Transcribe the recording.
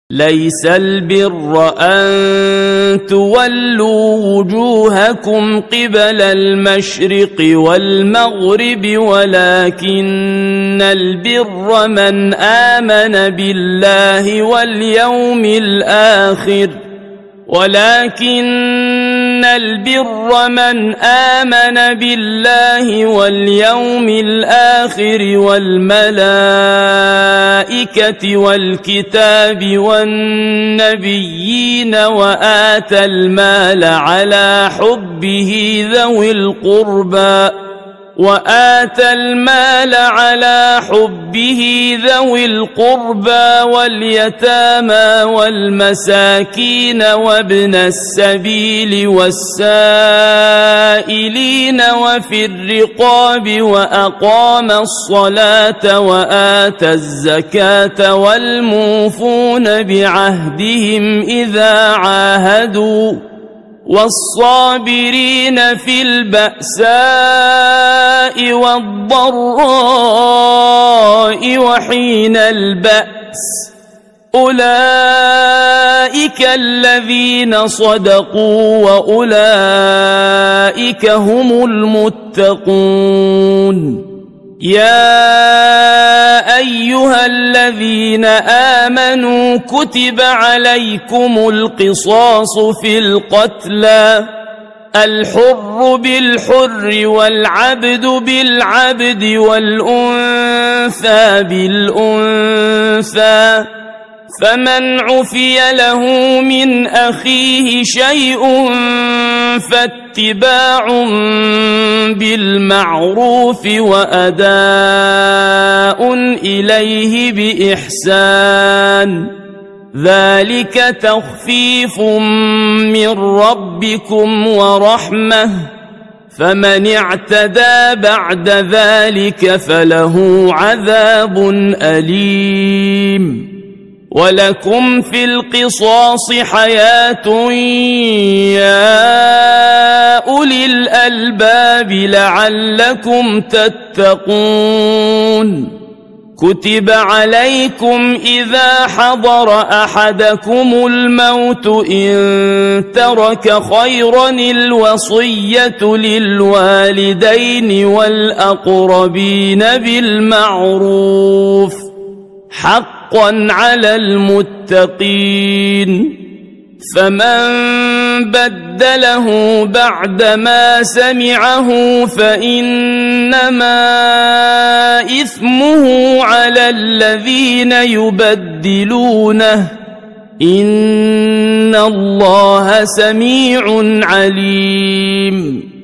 ليس البر أن تولوا وجوهكم قبل المشرق والمغرب ولكن البر من آمن بالله واليوم الآخر والملائكة والكتاب والنبيين وآتى المال على حبه ذوي القربى واليتامى والمساكين وابن السبيل والسائلين وفي الرقاب وأقام الصلاة وآتى الزكاة والموفون بعهدهم إذا عاهدوا والصابرين في البأساء والضراء وحين البأس أولئك الذين صدقوا وأولئك هم المتقون يا أيها الذين آمنوا كتب عليكم القصاص في القتلى الحر بالحر والعبد بالعبد والأنثى بالأنثى فمن عفي له من أخيه شيء فاتباع بالمعروف وأداء إليه بإحسان ذلك تخفيف من ربكم ورحمة فمن اعتدى بعد ذلك فله عذاب أليم ولكم في القصاص حياة يا أولي الألباب لعلكم تتقون كتب عليكم إذا حضر أحدكم الموت إن ترك خيرا الوصية للوالدين والأقربين بالمعروف حقا على المتقين فمن بدله بعدما سمعه فإنما إثمه على الذين يبدلونه إن الله سميع عليم